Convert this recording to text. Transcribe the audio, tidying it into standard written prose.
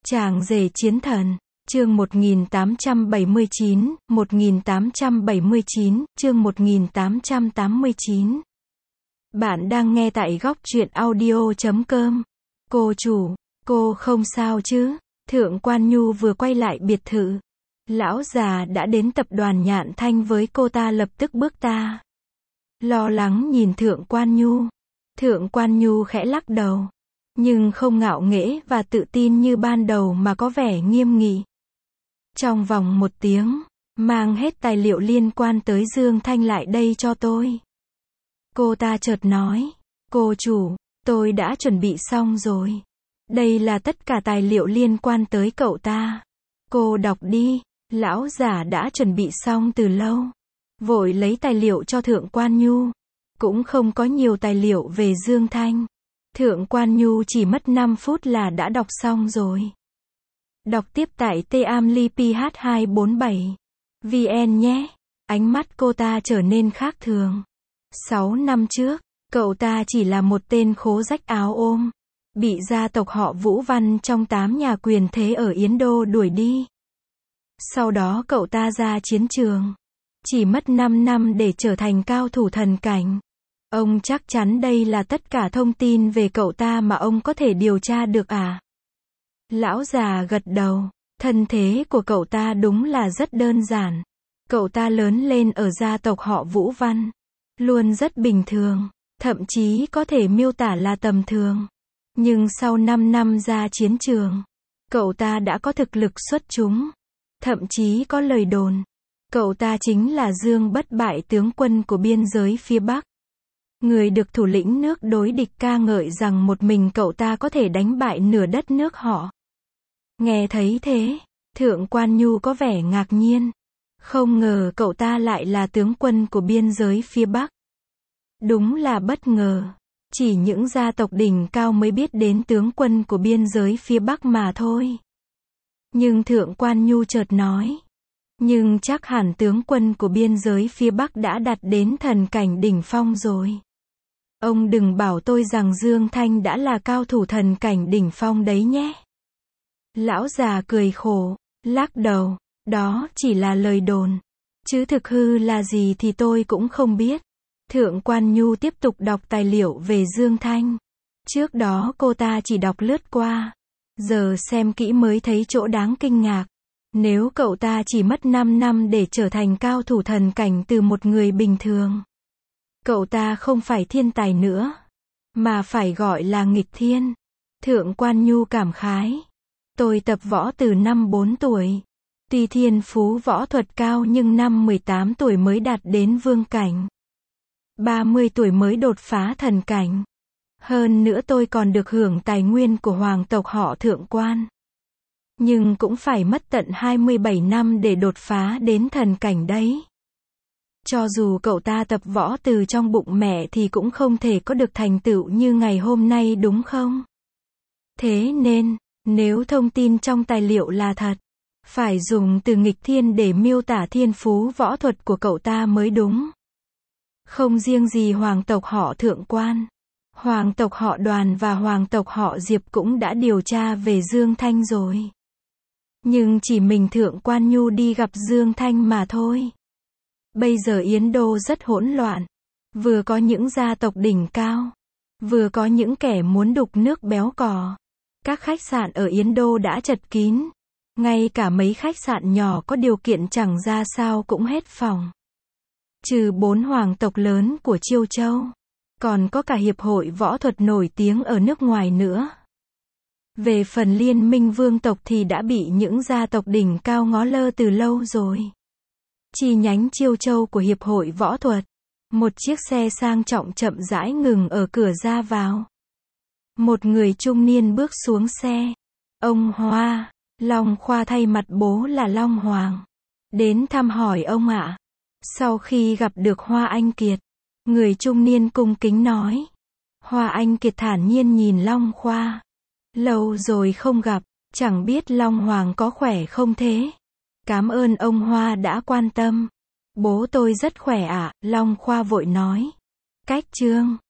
Chàng rể chiến thần, chương 1879, 1879, chương 1889. Bạn đang nghe tại góc truyện audio.com. Cô chủ, cô không sao chứ? Thượng Quan Nhu vừa quay lại biệt thự. Lão già đã đến tập đoàn Nhạn Thanh với cô ta lập tức bước ta. Lo lắng nhìn Thượng Quan Nhu. Thượng Quan Nhu khẽ lắc đầu. Nhưng không ngạo nghễ và tự tin như ban đầu mà có vẻ nghiêm nghị. Trong vòng 1 tiếng, mang hết tài liệu liên quan tới Dương Thanh lại đây cho tôi. Cô ta chợt nói, cô chủ, tôi đã chuẩn bị xong rồi. Đây là tất cả tài liệu liên quan tới cậu ta. Cô đọc đi. Lão giả đã chuẩn bị xong từ lâu. Vội lấy tài liệu cho Thượng Quan Nhu. Cũng không có nhiều tài liệu về Dương Thanh. Thượng Quan Nhu chỉ mất 5 phút là đã đọc xong rồi. Đọc tiếp tại tamliph247 vn nhé. Ánh mắt cô ta trở nên khác thường. 6 năm trước, cậu ta chỉ là một tên khố rách áo ôm. Bị gia tộc họ Vũ Văn trong 8 nhà quyền thế ở Yến Đô đuổi đi. Sau đó cậu ta ra chiến trường. Chỉ mất 5 năm để trở thành cao thủ thần cảnh. Ông chắc chắn đây là tất cả thông tin về cậu ta mà ông có thể điều tra được à? Lão già gật đầu. Thân thế của cậu ta đúng là rất đơn giản. Cậu ta lớn lên ở gia tộc họ Vũ Văn. Luôn rất bình thường. Thậm chí có thể miêu tả là tầm thường. Nhưng sau 5 năm ra chiến trường, cậu ta đã có thực lực xuất chúng. Thậm chí có lời đồn. Cậu ta chính là Dương Bất Bại, tướng quân của biên giới phía Bắc. Người được thủ lĩnh nước đối địch ca ngợi rằng một mình cậu ta có thể đánh bại nửa đất nước họ. Nghe thấy thế, Thượng Quan Nhu có vẻ ngạc nhiên. Không ngờ cậu ta lại là tướng quân của biên giới phía Bắc. Đúng là bất ngờ. Chỉ những gia tộc đỉnh cao mới biết đến tướng quân của biên giới phía Bắc mà thôi. Nhưng Thượng Quan Nhu chợt nói. Nhưng chắc hẳn tướng quân của biên giới phía Bắc đã đạt đến thần cảnh đỉnh phong rồi. Ông đừng bảo tôi rằng Dương Thanh đã là cao thủ thần cảnh đỉnh phong đấy nhé. Lão già cười khổ, lắc đầu. Đó chỉ là lời đồn. Chứ thực hư là gì thì tôi cũng không biết. Thượng Quan Nhu tiếp tục đọc tài liệu về Dương Thanh. Trước đó cô ta chỉ đọc lướt qua. Giờ xem kỹ mới thấy chỗ đáng kinh ngạc. Nếu cậu ta chỉ mất 5 năm để trở thành cao thủ thần cảnh từ một người bình thường. Cậu ta không phải thiên tài nữa. Mà phải gọi là nghịch thiên. Thượng Quan Nhu cảm khái. Tôi tập võ từ năm 4 tuổi. Tuy thiên phú võ thuật cao nhưng năm 18 tuổi mới đạt đến vương cảnh. 30 tuổi mới đột phá thần cảnh. Hơn nữa tôi còn được hưởng tài nguyên của hoàng tộc họ Thượng Quan. Nhưng cũng phải mất tận 27 năm để đột phá đến thần cảnh đấy. Cho dù cậu ta tập võ từ trong bụng mẹ thì cũng không thể có được thành tựu như ngày hôm nay đúng không? Thế nên, nếu thông tin trong tài liệu là thật, phải dùng từ nghịch thiên để miêu tả thiên phú võ thuật của cậu ta mới đúng. Không riêng gì hoàng tộc họ Thượng Quan, hoàng tộc họ Đoàn và hoàng tộc họ Diệp cũng đã điều tra về Dương Thanh rồi. Nhưng chỉ mình Thượng Quan Nhu đi gặp Dương Thanh mà thôi. Bây giờ Yến Đô rất hỗn loạn. Vừa có những gia tộc đỉnh cao, vừa có những kẻ muốn đục nước béo cò. Các khách sạn ở Yến Đô đã chật kín. Ngay cả mấy khách sạn nhỏ có điều kiện chẳng ra sao cũng hết phòng. Trừ 4 hoàng tộc lớn của Chiêu Châu, còn có cả hiệp hội võ thuật nổi tiếng ở nước ngoài nữa. Về phần liên minh vương tộc thì đã bị những gia tộc đỉnh cao ngó lơ từ lâu rồi. Chi nhánh Chiêu Châu của hiệp hội võ thuật. Một chiếc xe sang trọng chậm rãi ngừng ở cửa ra vào. Một người trung niên bước xuống xe. Ông Hoa, Long Khoa thay mặt bố là Long Hoàng. Đến thăm hỏi ông ạ. Sau khi gặp được Hoa Anh Kiệt, người trung niên cung kính nói. Hoa Anh Kiệt thản nhiên nhìn Long Khoa. Lâu rồi không gặp, chẳng biết Long Hoàng có khỏe không thế? Cảm ơn ông Hoa đã quan tâm. Bố tôi rất khỏe ạ, Long Khoa vội nói. Cách Trương,